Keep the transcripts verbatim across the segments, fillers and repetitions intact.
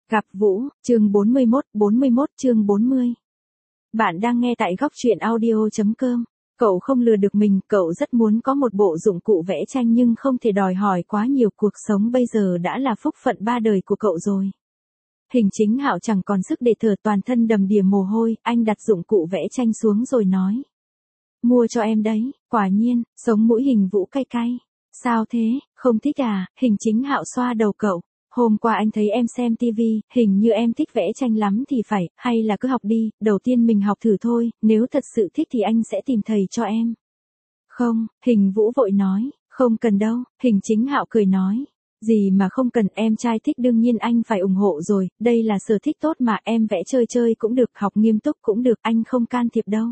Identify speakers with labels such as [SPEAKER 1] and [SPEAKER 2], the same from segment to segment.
[SPEAKER 1] Gặp Vũ, chương bốn mươi mốt, bốn mươi mốt chương bốn mươi. Bạn đang nghe tại góc truyện audio chấm com. Cậu không lừa được mình, cậu rất muốn có một bộ dụng cụ vẽ tranh nhưng không thể đòi hỏi quá nhiều, cuộc sống bây giờ đã là phúc phận ba đời của cậu rồi. Hình Chính Hạo chẳng còn sức để thở, toàn thân đầm đìa mồ hôi, anh đặt dụng cụ vẽ tranh xuống rồi nói. Mua cho em đấy, quả nhiên, sống mũi Hình Vũ cay cay. Sao thế, không thích à? Hình Chính Hạo xoa đầu cậu. Hôm qua anh thấy em xem tivi, hình như em thích vẽ tranh lắm thì phải, hay là cứ học đi, đầu tiên mình học thử thôi, nếu thật sự thích thì anh sẽ tìm thầy cho em. Không, Hình Vũ vội nói, không cần đâu, Hình Chính Hạo cười nói. Gì mà không cần, em trai thích đương nhiên anh phải ủng hộ rồi, đây là sở thích tốt mà, em vẽ chơi chơi cũng được, học nghiêm túc cũng được, anh không can thiệp đâu.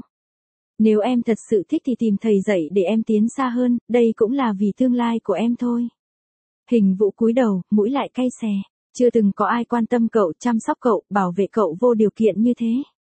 [SPEAKER 1] Nếu em thật sự thích thì tìm thầy dạy để em tiến xa hơn, đây cũng là vì tương lai của em thôi. Hình Vũ cúi đầu, mũi lại cay xè. Chưa từng có ai quan tâm cậu, chăm sóc cậu, bảo vệ cậu vô điều kiện như thế.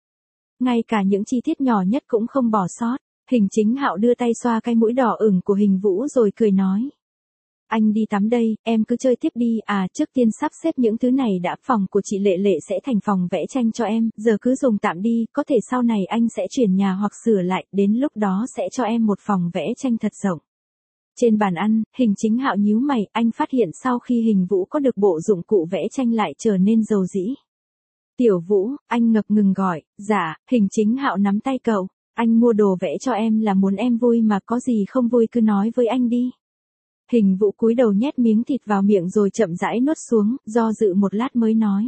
[SPEAKER 1] Ngay cả những chi tiết nhỏ nhất cũng không bỏ sót. Hình Chính Hạo đưa tay xoa cái mũi đỏ ửng của Hình Vũ rồi cười nói. Anh đi tắm đây, em cứ chơi tiếp đi, à trước tiên sắp xếp những thứ này đã, phòng của chị Lệ Lệ sẽ thành phòng vẽ tranh cho em, giờ cứ dùng tạm đi, có thể sau này anh sẽ chuyển nhà hoặc sửa lại, đến lúc đó sẽ cho em một phòng vẽ tranh thật rộng. Trên bàn ăn, Hình Chính Hạo nhíu mày, anh phát hiện sau khi Hình Vũ có được bộ dụng cụ vẽ tranh lại trở nên rầu rĩ. Tiểu Vũ, anh ngập ngừng gọi, dạ, Hình Chính Hạo nắm tay cậu, anh mua đồ vẽ cho em là muốn em vui mà, có gì không vui cứ nói với anh đi. Hình Vũ cúi đầu nhét miếng thịt vào miệng rồi chậm rãi nuốt xuống, do dự một lát mới nói.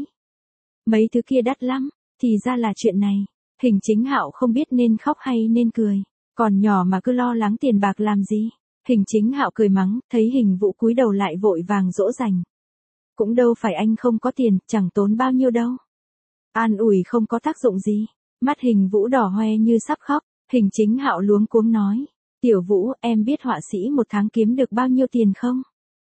[SPEAKER 1] Mấy thứ kia đắt lắm, thì ra là chuyện này. Hình Chính Hạo không biết nên khóc hay nên cười, còn nhỏ mà cứ lo lắng tiền bạc làm gì. Hình Chính Hạo cười mắng, thấy Hình Vũ cúi đầu lại vội vàng dỗ dành. Cũng đâu phải anh không có tiền, chẳng tốn bao nhiêu đâu. An ủi không có tác dụng gì. Mắt Hình Vũ đỏ hoe như sắp khóc, Hình Chính Hạo luống cuống nói. Tiểu Vũ, em biết họa sĩ một tháng kiếm được bao nhiêu tiền không?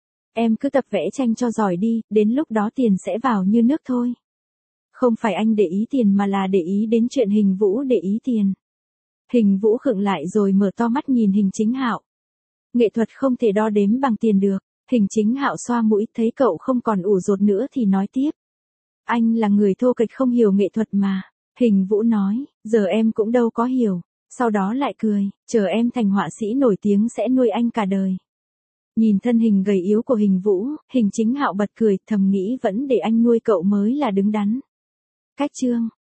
[SPEAKER 1] Em cứ tập vẽ tranh cho giỏi đi, đến lúc đó tiền sẽ vào như nước thôi. Không phải anh để ý tiền mà là để ý đến chuyện Hình Vũ để ý tiền. Hình Vũ khựng lại rồi mở to mắt nhìn Hình Chính Hạo. Nghệ thuật không thể đo đếm bằng tiền được. Hình Chính Hạo xoa mũi, thấy cậu không còn ủ rột nữa thì nói tiếp. Anh là người thô kệch không hiểu nghệ thuật mà. Hình Vũ nói, giờ em cũng đâu có hiểu. Sau đó lại cười, chờ em thành họa sĩ nổi tiếng sẽ nuôi anh cả đời. Nhìn thân hình gầy yếu của Hình Vũ, Hình Chính Hạo bật cười, thầm nghĩ vẫn để anh nuôi cậu mới là đứng đắn. Cách chương.